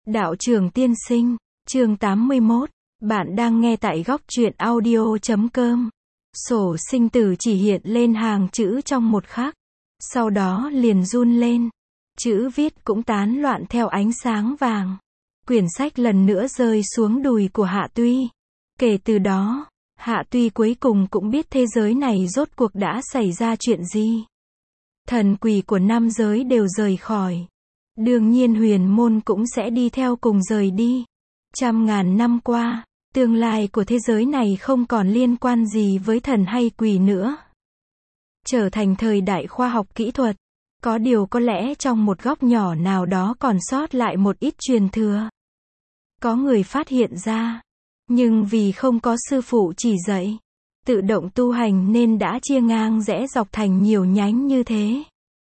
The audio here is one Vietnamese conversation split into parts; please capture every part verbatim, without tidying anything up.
Đạo trưởng tiên sinh, chương tám mươi mốt, bạn đang nghe tại góc truyện audio chấm com. Sổ sinh tử chỉ hiện lên hàng chữ trong một khắc, sau đó liền run lên. Chữ viết cũng tán loạn theo ánh sáng vàng. Quyển sách lần nữa rơi xuống đùi của Hạ Tuy. Kể từ đó, Hạ Tuy cuối cùng cũng biết thế giới này rốt cuộc đã xảy ra chuyện gì. Thần quỷ của năm giới đều rời khỏi. Đương nhiên huyền môn cũng sẽ đi theo cùng rời đi. Trăm ngàn năm qua, tương lai của thế giới này không còn liên quan gì với thần hay quỷ nữa. Trở thành thời đại khoa học kỹ thuật. Có điều có lẽ trong một góc nhỏ nào đó còn sót lại một ít truyền thừa. Có người phát hiện ra. Nhưng vì không có sư phụ chỉ dạy, tự động tu hành nên đã chia ngang rẽ dọc thành nhiều nhánh như thế.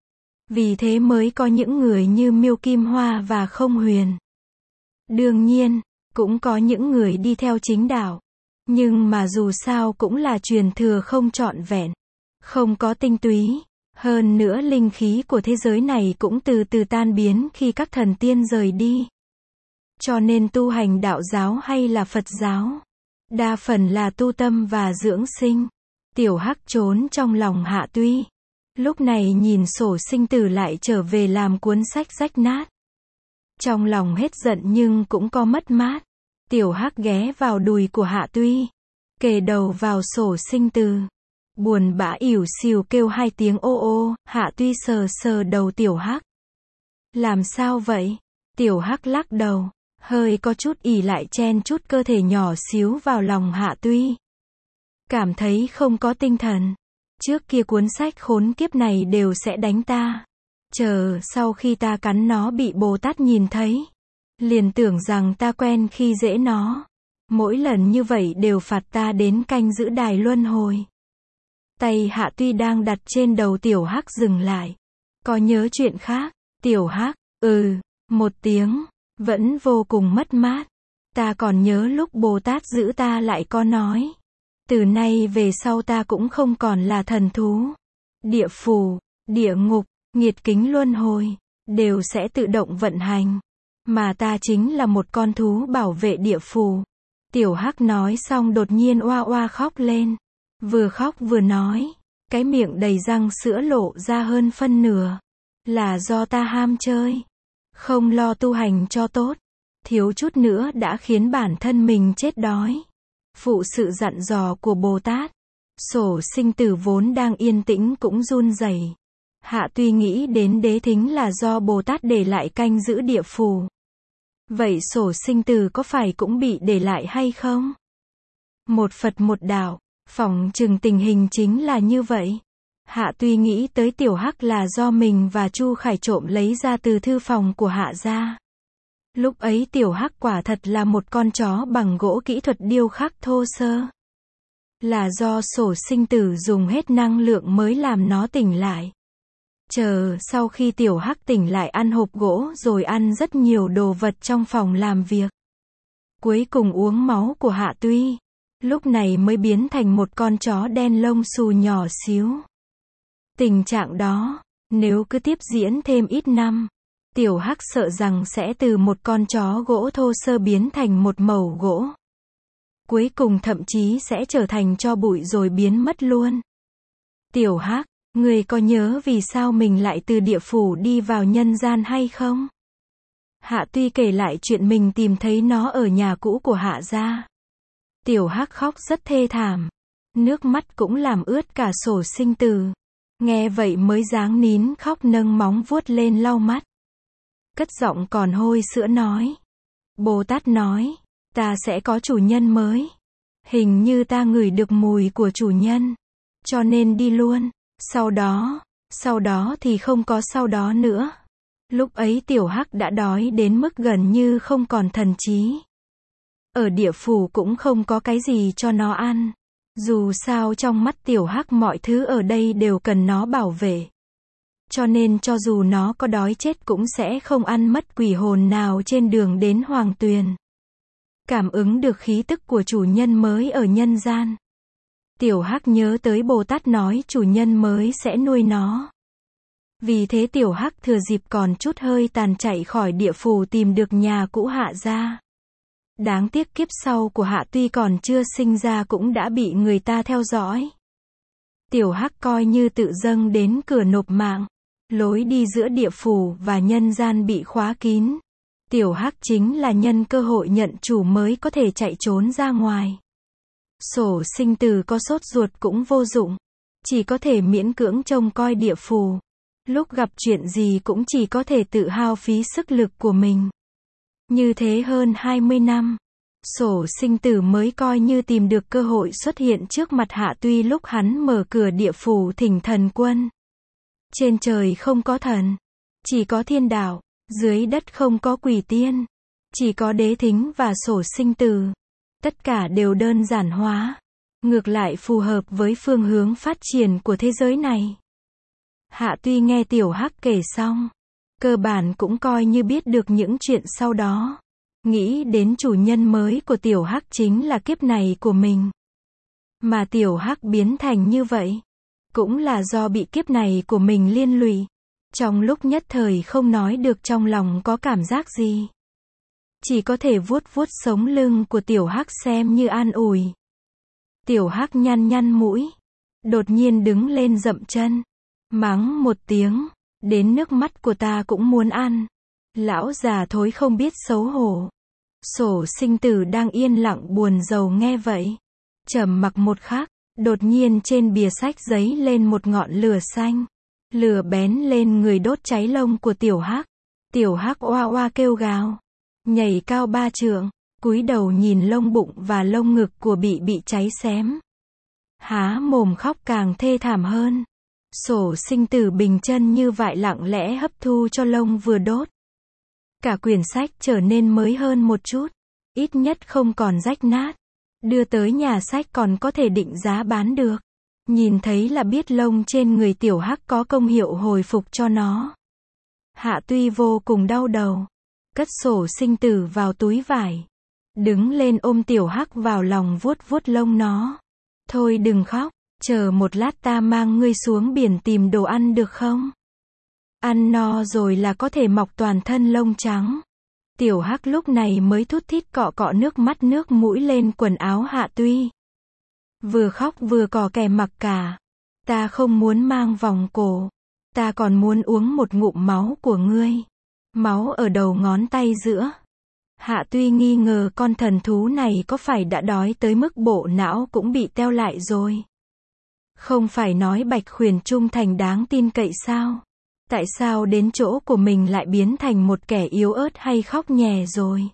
Vì thế mới có những người như Miêu Kim Hoa và Không Huyền. Đương nhiên, cũng có những người đi theo chính đạo. Nhưng mà dù sao cũng là truyền thừa không trọn vẹn, không có tinh túy. Hơn nữa linh khí của thế giới này cũng từ từ tan biến khi các thần tiên rời đi. Cho nên tu hành đạo giáo hay là Phật giáo, đa phần là tu tâm và dưỡng sinh. Tiểu Hắc trốn trong lòng Hạ Tuy. Lúc này nhìn sổ sinh tử lại trở về làm cuốn sách rách nát. Trong lòng hết giận nhưng cũng có mất mát. Tiểu Hắc ghé vào đùi của Hạ Tuy, kề đầu vào sổ sinh tử. Buồn bã ỉu xìu kêu hai tiếng ô ô. Hạ Tuy sờ sờ đầu Tiểu Hắc. Làm sao vậy? Tiểu Hắc lắc đầu, hơi có chút ỉ lại chen chút cơ thể nhỏ xíu vào lòng Hạ Tuy. Cảm thấy không có tinh thần. Trước kia cuốn sách khốn kiếp này đều sẽ đánh ta. Chờ sau khi ta cắn nó bị Bồ Tát nhìn thấy, liền tưởng rằng ta quen khi dễ nó. Mỗi lần như vậy đều phạt ta đến canh giữ đài luân hồi. Tay Hạ Tuy đang đặt trên đầu Tiểu Hắc dừng lại. Có nhớ chuyện khác? Tiểu Hắc, ừ, một tiếng, vẫn vô cùng mất mát. Ta còn nhớ lúc Bồ Tát giữ ta lại có nói. Từ nay về sau ta cũng không còn là thần thú. Địa phủ, địa ngục, nghiệt kính luân hồi, đều sẽ tự động vận hành. Mà ta chính là một con thú bảo vệ địa phủ. Tiểu Hắc nói xong đột nhiên oa oa khóc lên. Vừa khóc vừa nói, cái miệng đầy răng sữa lộ ra hơn phân nửa. Là do ta ham chơi, không lo tu hành cho tốt, thiếu chút nữa đã khiến bản thân mình chết đói. Phụ sự dặn dò của Bồ Tát, sổ sinh tử vốn đang yên tĩnh cũng run rẩy. Hạ Tuy nghĩ đến đế thính là do Bồ Tát để lại canh giữ địa phủ. Vậy sổ sinh tử có phải cũng bị để lại hay không? Một Phật một đạo, phỏng chừng tình hình chính là như vậy. Hạ Tuy nghĩ tới Tiểu Hắc là do mình và Chu Khải trộm lấy ra từ thư phòng của Hạ gia. Lúc ấy Tiểu Hắc quả thật là một con chó bằng gỗ kỹ thuật điêu khắc thô sơ. Là do sổ sinh tử dùng hết năng lượng mới làm nó tỉnh lại. Chờ sau khi Tiểu Hắc tỉnh lại ăn hộp gỗ rồi ăn rất nhiều đồ vật trong phòng làm việc. Cuối cùng uống máu của Hạ Tuy. Lúc này mới biến thành một con chó đen lông xù nhỏ xíu. Tình trạng đó, nếu cứ tiếp diễn thêm ít năm, Tiểu Hắc sợ rằng sẽ từ một con chó gỗ thô sơ biến thành một mẩu gỗ. Cuối cùng thậm chí sẽ trở thành tro bụi rồi biến mất luôn. Tiểu Hắc, người có nhớ vì sao mình lại từ địa phủ đi vào nhân gian hay không? Hạ Tuy kể lại chuyện mình tìm thấy nó ở nhà cũ của Hạ gia. Tiểu Hắc khóc rất thê thảm. Nước mắt cũng làm ướt cả sổ sinh tử. Nghe vậy mới dáng nín khóc nâng móng vuốt lên lau mắt. Cất giọng còn hôi sữa nói. Bồ Tát nói, ta sẽ có chủ nhân mới. Hình như ta ngửi được mùi của chủ nhân. Cho nên đi luôn. Sau đó, sau đó thì không có sau đó nữa. Lúc ấy Tiểu Hắc đã đói đến mức gần như không còn thần trí. Ở địa phủ cũng không có cái gì cho nó ăn. Dù sao trong mắt Tiểu Hắc mọi thứ ở đây đều cần nó bảo vệ. Cho nên cho dù nó có đói chết cũng sẽ không ăn mất quỷ hồn nào trên đường đến Hoàng Tuyền. Cảm ứng được khí tức của chủ nhân mới ở nhân gian. Tiểu Hắc nhớ tới Bồ Tát nói chủ nhân mới sẽ nuôi nó. Vì thế tiểu hắc thừa dịp còn chút hơi tàn chạy khỏi địa phủ tìm được nhà cũ Hạ gia. Đáng tiếc kiếp sau của Hạ tuy còn chưa sinh ra cũng đã bị người ta theo dõi. Tiểu hắc coi như tự dâng đến cửa nộp mạng. Lối đi giữa địa phủ và nhân gian bị khóa kín. Tiểu hắc chính là nhân cơ hội nhận chủ mới có thể chạy trốn ra ngoài. Sổ sinh tử có sốt ruột cũng vô dụng. Chỉ có thể miễn cưỡng trông coi địa phủ. Lúc gặp chuyện gì cũng chỉ có thể tự hao phí sức lực của mình. Như thế hơn hai mươi năm. Sổ sinh tử mới coi như tìm được cơ hội xuất hiện trước mặt Hạ Tuy lúc hắn mở cửa địa phủ thỉnh thần quân. Trên trời không có thần. Chỉ có thiên đạo. Dưới đất không có quỷ tiên. Chỉ có đế thính và sổ sinh tử. Tất cả đều đơn giản hóa. Ngược lại phù hợp với phương hướng phát triển của thế giới này. Hạ Tuy nghe tiểu hắc kể xong. Cơ bản cũng coi như biết được những chuyện sau đó. Nghĩ đến chủ nhân mới của tiểu hắc chính là kiếp này của mình. Mà tiểu hắc biến thành như vậy. Cũng là do bị kiếp này của mình liên lụy. Trong lúc nhất thời không nói được trong lòng có cảm giác gì. Chỉ có thể vuốt vuốt sống lưng của tiểu hắc xem như an ủi. Tiểu hắc nhăn nhăn mũi. Đột nhiên đứng lên dậm chân. Mắng một tiếng. Đến nước mắt của ta cũng muốn ăn. Lão già thối không biết xấu hổ. Sổ sinh tử đang yên lặng buồn rầu nghe vậy. Trầm mặc một khắc. Đột nhiên trên bìa sách giấy lên một ngọn lửa xanh. Lửa bén lên người đốt cháy lông của tiểu hắc. Tiểu hắc oa oa kêu gào. Nhảy cao ba trượng. Cúi đầu nhìn lông bụng và lông ngực của bị bị cháy xém. Há mồm khóc càng thê thảm hơn. Sổ sinh tử bình chân như vậy lặng lẽ hấp thu cho lông vừa đốt. Cả quyển sách trở nên mới hơn một chút. Ít nhất không còn rách nát. Đưa tới nhà sách còn có thể định giá bán được. Nhìn thấy là biết lông trên người tiểu hắc có công hiệu hồi phục cho nó. Hạ Tuy vô cùng đau đầu. Cất sổ sinh tử vào túi vải. Đứng lên ôm tiểu hắc vào lòng vuốt vuốt lông nó. Thôi đừng khóc. Chờ một lát ta mang ngươi xuống biển tìm đồ ăn được không? Ăn no rồi là có thể mọc toàn thân lông trắng. Tiểu hắc lúc này mới thút thít cọ cọ nước mắt nước mũi lên quần áo Hạ Tuy. Vừa khóc vừa cò kè mặc cả. Ta không muốn mang vòng cổ. Ta còn muốn uống một ngụm máu của ngươi. Máu ở đầu ngón tay giữa. Hạ Tuy nghi ngờ con thần thú này có phải đã đói tới mức bộ não cũng bị teo lại rồi. Không phải nói Bạch Khuyển trung thành đáng tin cậy sao? Tại sao đến chỗ của mình lại biến thành một kẻ yếu ớt hay khóc nhè rồi?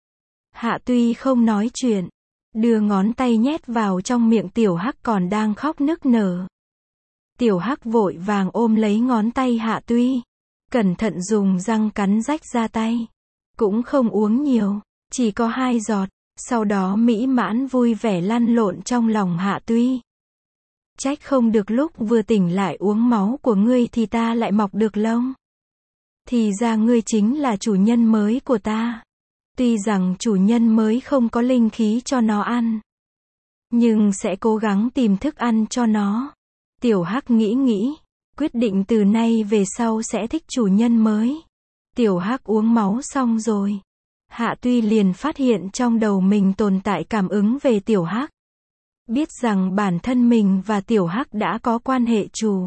Hạ Tuy không nói chuyện. Đưa ngón tay nhét vào trong miệng tiểu hắc còn đang khóc nức nở. Tiểu hắc vội vàng ôm lấy ngón tay Hạ Tuy. Cẩn thận dùng răng cắn rách ra tay. Cũng không uống nhiều. Chỉ có hai giọt. Sau đó mỹ mãn vui vẻ lăn lộn trong lòng Hạ Tuy. Trách không được lúc vừa tỉnh lại uống máu của ngươi thì ta lại mọc được lông. Thì ra ngươi chính là chủ nhân mới của ta. Tuy rằng chủ nhân mới không có linh khí cho nó ăn. Nhưng sẽ cố gắng tìm thức ăn cho nó. Tiểu hắc nghĩ nghĩ. Quyết định từ nay về sau sẽ thích chủ nhân mới. Tiểu hắc uống máu xong rồi. Hạ Tuy liền phát hiện trong đầu mình tồn tại cảm ứng về tiểu hắc. Biết rằng bản thân mình và tiểu hắc đã có quan hệ chủ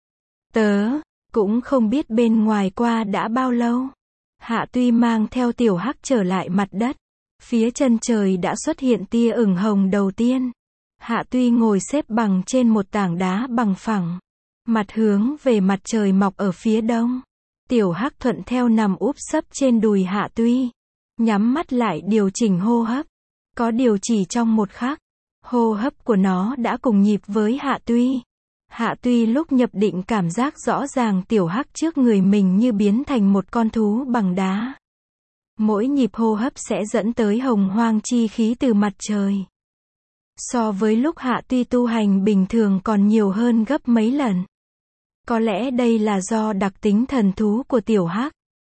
tớ, cũng không biết bên ngoài qua đã bao lâu. Hạ Tuy mang theo tiểu hắc trở lại mặt đất. Phía chân trời đã xuất hiện tia ửng hồng đầu tiên. Hạ Tuy ngồi xếp bằng trên một tảng đá bằng phẳng. Mặt hướng về mặt trời mọc ở phía đông. Tiểu hắc thuận theo nằm úp sấp trên đùi Hạ Tuy. Nhắm mắt lại điều chỉnh hô hấp. Có điều chỉ trong một khắc. Hô hấp của nó đã cùng nhịp với Hạ Tuy. Hạ Tuy lúc nhập định cảm giác rõ ràng tiểu hắc trước người mình như biến thành một con thú bằng đá. Mỗi nhịp hô hấp sẽ dẫn tới hồng hoang chi khí từ mặt trời. So với lúc Hạ Tuy tu hành bình thường còn nhiều hơn gấp mấy lần. Có lẽ đây là do đặc tính thần thú của tiểu hắc.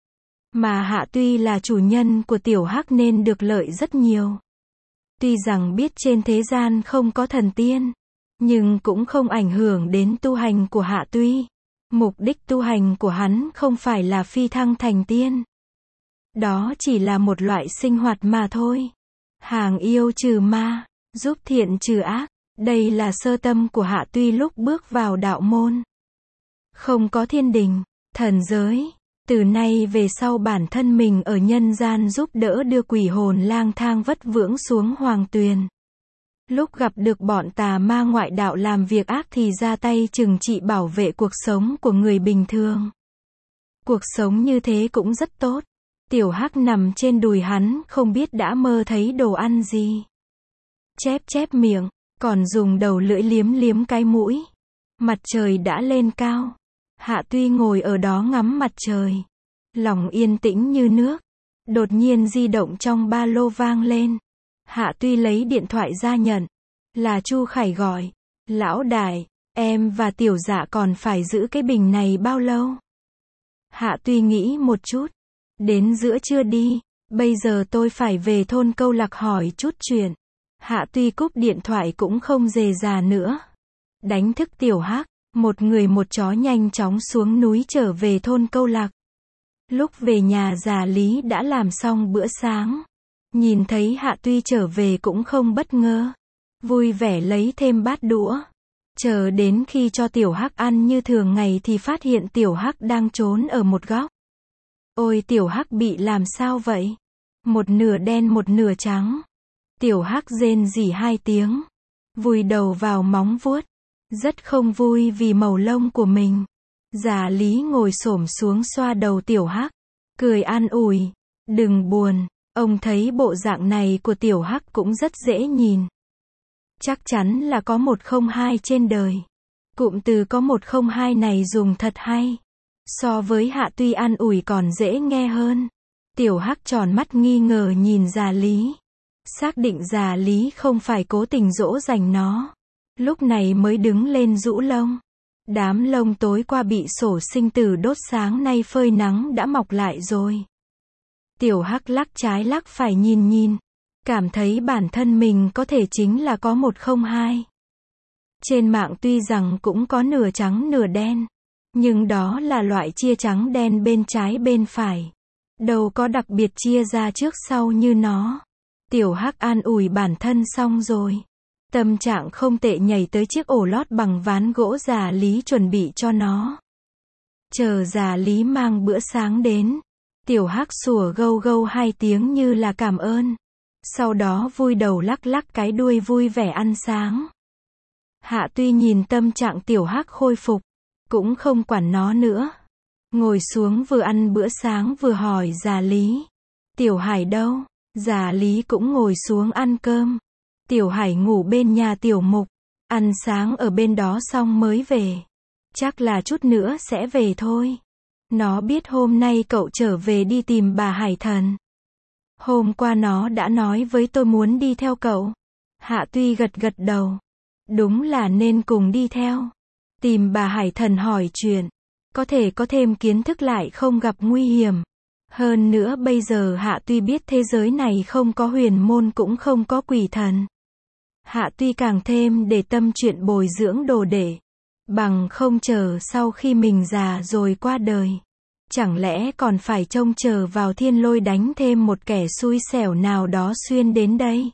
Mà Hạ Tuy là chủ nhân của tiểu hắc nên được lợi rất nhiều. Tuy rằng biết trên thế gian không có thần tiên, nhưng cũng không ảnh hưởng đến tu hành của Hạ Tuy. Mục đích tu hành của hắn không phải là phi thăng thành tiên. Đó chỉ là một loại sinh hoạt mà thôi. Hàng yêu trừ ma, giúp thiện trừ ác. Đây là sơ tâm của Hạ Tuy lúc bước vào đạo môn. Không có thiên đình, thần giới. Từ nay về sau bản thân mình ở nhân gian giúp đỡ đưa quỷ hồn lang thang vất vưởng xuống hoàng tuyền. Lúc gặp được bọn tà ma ngoại đạo làm việc ác thì ra tay trừng trị bảo vệ cuộc sống của người bình thường. Cuộc sống như thế cũng rất tốt. Tiểu Hắc nằm trên đùi hắn không biết đã mơ thấy đồ ăn gì. Chép chép miệng, còn dùng đầu lưỡi liếm liếm cái mũi. Mặt trời đã lên cao. Hạ Tuy ngồi ở đó ngắm mặt trời. Lòng yên tĩnh như nước. Đột nhiên di động trong ba lô vang lên. Hạ Tuy lấy điện thoại ra nhận. Là Chu Khải gọi. Lão đại, em và Tiểu Dạ còn phải giữ cái bình này bao lâu? Hạ Tuy nghĩ một chút. Đến giữa trưa đi. Bây giờ tôi phải về thôn Câu Lạc hỏi chút chuyện. Hạ Tuy cúp điện thoại cũng không dề dà nữa. Đánh thức Tiểu Hắc. Một người một chó nhanh chóng xuống núi trở về thôn Câu Lạc. Lúc về nhà già Lý đã làm xong bữa sáng. Nhìn thấy Hạ Tuy trở về cũng không bất ngờ. Vui vẻ lấy thêm bát đũa. Chờ đến khi cho Tiểu Hắc ăn như thường ngày thì phát hiện Tiểu Hắc đang trốn ở một góc. Ôi Tiểu Hắc bị làm sao vậy? Một nửa đen một nửa trắng. Tiểu Hắc rên rỉ hai tiếng. Vùi đầu vào móng vuốt. Rất không vui vì màu lông của mình. Già Lý ngồi xổm xuống xoa đầu Tiểu Hắc. Cười an ủi. Đừng buồn. Ông thấy bộ dạng này của Tiểu Hắc cũng rất dễ nhìn. Chắc chắn là có một không hai trên đời. Cụm từ có một không hai này dùng thật hay. So với Hạ Tuy an ủi còn dễ nghe hơn. Tiểu Hắc tròn mắt nghi ngờ nhìn già Lý. Xác định già Lý không phải cố tình dỗ dành nó. Lúc này mới đứng lên rũ lông. Đám lông tối qua bị sổ sinh tử đốt sáng nay phơi nắng đã mọc lại rồi. Tiểu Hắc lắc trái lắc phải nhìn nhìn. Cảm thấy bản thân mình có thể chính là có một không hai. Trên mạng tuy rằng cũng có nửa trắng nửa đen. Nhưng đó là loại chia trắng đen bên trái bên phải. Đâu có đặc biệt chia ra trước sau như nó. Tiểu Hắc an ủi bản thân xong rồi. Tâm trạng không tệ nhảy tới chiếc ổ lót bằng ván gỗ già Lý chuẩn bị cho nó. Chờ già Lý mang bữa sáng đến. Tiểu Hắc sủa gâu gâu hai tiếng như là cảm ơn. Sau đó vui đầu lắc lắc cái đuôi vui vẻ ăn sáng. Hạ Tuy nhìn tâm trạng Tiểu Hắc khôi phục. Cũng không quản nó nữa. Ngồi xuống vừa ăn bữa sáng vừa hỏi già Lý. Tiểu Hải đâu? Già Lý cũng ngồi xuống ăn cơm. Tiểu Hải ngủ bên nhà Tiểu Mục. Ăn sáng ở bên đó xong mới về. Chắc là chút nữa sẽ về thôi. Nó biết hôm nay cậu trở về đi tìm bà Hải Thần. Hôm qua nó đã nói với tôi muốn đi theo cậu. Hạ Tuy gật gật đầu. Đúng là nên cùng đi theo. Tìm bà Hải Thần hỏi chuyện. Có thể có thêm kiến thức lại không gặp nguy hiểm. Hơn nữa bây giờ Hạ Tuy biết thế giới này không có huyền môn cũng không có quỷ thần. Hạ Tuy càng thêm để tâm chuyện bồi dưỡng đồ đệ. Bằng không chờ sau khi mình già rồi qua đời. Chẳng lẽ còn phải trông chờ vào thiên lôi đánh thêm một kẻ xui xẻo nào đó xuyên đến đây.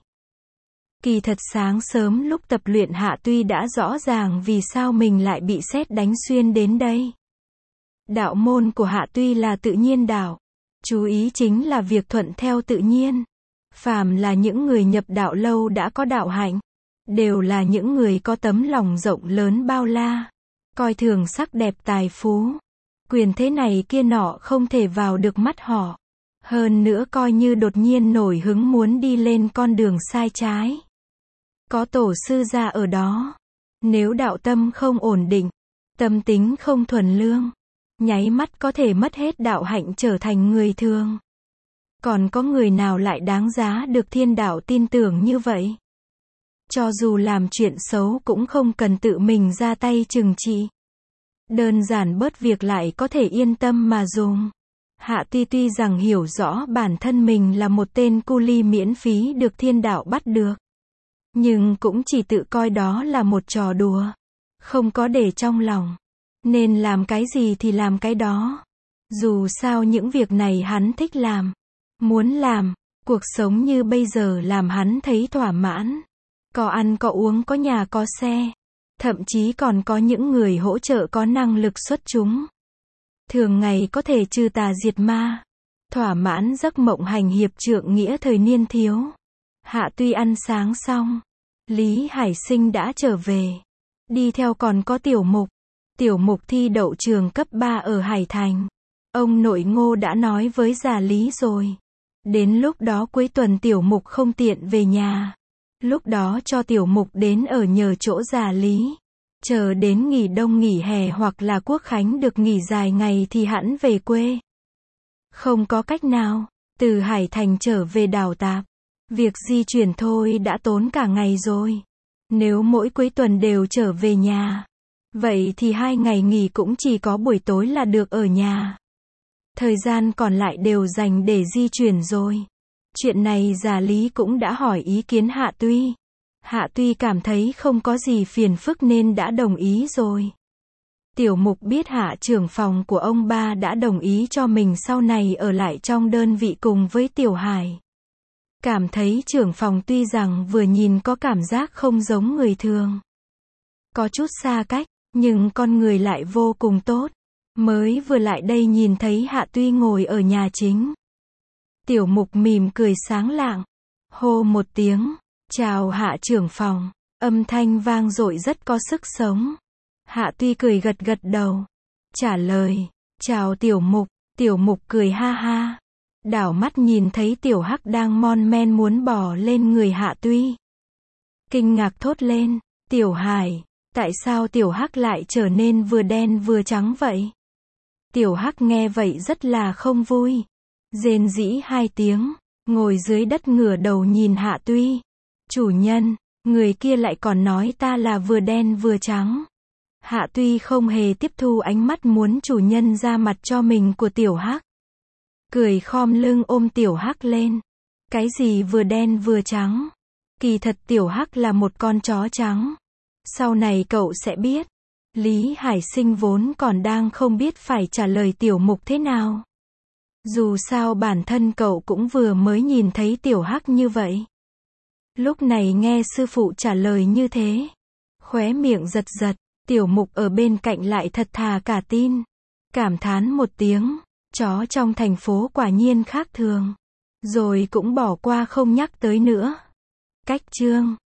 Kỳ thật sáng sớm lúc tập luyện Hạ Tuy đã rõ ràng vì sao mình lại bị sét đánh xuyên đến đây. Đạo môn của Hạ Tuy là tự nhiên đạo. Chú ý chính là việc thuận theo tự nhiên. Phàm là những người nhập đạo lâu đã có đạo hạnh. Đều là những người có tấm lòng rộng lớn bao la. Coi thường sắc đẹp tài phú. Quyền thế này kia nọ không thể vào được mắt họ. Hơn nữa coi như đột nhiên nổi hứng muốn đi lên con đường sai trái. Có tổ sư gia ở đó. Nếu đạo tâm không ổn định, tâm tính không thuần lương, nháy mắt có thể mất hết đạo hạnh trở thành người thường. Còn có người nào lại đáng giá được thiên đạo tin tưởng như vậy? Cho dù làm chuyện xấu cũng không cần tự mình ra tay trừng trị. Đơn giản bớt việc lại có thể yên tâm mà dùng. Hạ Tuy tuy rằng hiểu rõ bản thân mình là một tên cu li miễn phí được thiên đạo bắt được. Nhưng cũng chỉ tự coi đó là một trò đùa. Không có để trong lòng. Nên làm cái gì thì làm cái đó. Dù sao những việc này hắn thích làm, muốn làm, cuộc sống như bây giờ làm hắn thấy thỏa mãn. Có ăn có uống có nhà có xe. Thậm chí còn có những người hỗ trợ có năng lực xuất chúng. Thường ngày có thể trừ tà diệt ma. Thỏa mãn giấc mộng hành hiệp trượng nghĩa thời niên thiếu. Hạ Tuy ăn sáng xong, Lý Hải Sinh đã trở về. Đi theo còn có Tiểu Mục. Tiểu Mục thi đậu trường cấp ba ở Hải Thành. Ông nội Ngô đã nói với già Lý rồi. Đến lúc đó cuối tuần Tiểu Mục không tiện về nhà. Lúc đó cho Tiểu Mục đến ở nhờ chỗ già Lý. Chờ đến nghỉ đông nghỉ hè hoặc là Quốc Khánh được nghỉ dài ngày thì hẵng về quê. Không có cách nào, từ Hải Thành trở về Đào Tạp. Việc di chuyển thôi đã tốn cả ngày rồi. Nếu mỗi cuối tuần đều trở về nhà, vậy thì hai ngày nghỉ cũng chỉ có buổi tối là được ở nhà. Thời gian còn lại đều dành để di chuyển rồi. Chuyện này già Lý cũng đã hỏi ý kiến Hạ Tuy. Hạ Tuy cảm thấy không có gì phiền phức nên đã đồng ý rồi. Tiểu Mục biết Hạ trưởng phòng của ông ba đã đồng ý cho mình sau này ở lại trong đơn vị cùng với Tiểu Hải. Cảm thấy trưởng phòng tuy rằng vừa nhìn có cảm giác không giống người thường. Có chút xa cách, nhưng con người lại vô cùng tốt. Mới vừa lại đây nhìn thấy Hạ Tuy ngồi ở nhà chính. Tiểu Mục mỉm cười sáng lạng. Hô một tiếng, chào Hạ trưởng phòng. Âm thanh vang dội rất có sức sống. Hạ Tuy cười gật gật đầu. Trả lời, chào Tiểu Mục. Tiểu Mục cười ha ha. Đảo mắt nhìn thấy Tiểu Hắc đang mon men muốn bò lên người Hạ Tuy. Kinh ngạc thốt lên, Tiểu Hải, tại sao Tiểu Hắc lại trở nên vừa đen vừa trắng vậy? Tiểu Hắc nghe vậy rất là không vui. Rên rỉ hai tiếng, ngồi dưới đất ngửa đầu nhìn Hạ Tuy. Chủ nhân, người kia lại còn nói ta là vừa đen vừa trắng. Hạ Tuy không hề tiếp thu ánh mắt muốn chủ nhân ra mặt cho mình của Tiểu Hắc. Cười khom lưng ôm Tiểu Hắc lên. Cái gì vừa đen vừa trắng? Kỳ thật Tiểu Hắc là một con chó trắng. Sau này cậu sẽ biết. Lý Hải Sinh vốn còn đang không biết phải trả lời Tiểu Mục thế nào. Dù sao bản thân cậu cũng vừa mới nhìn thấy Tiểu Hắc như vậy. Lúc này nghe sư phụ trả lời như thế, khóe miệng giật giật, Tiểu Mục ở bên cạnh lại thật thà cả tin. Cảm thán một tiếng, chó trong thành phố quả nhiên khác thường. Rồi cũng bỏ qua không nhắc tới nữa. Cách chương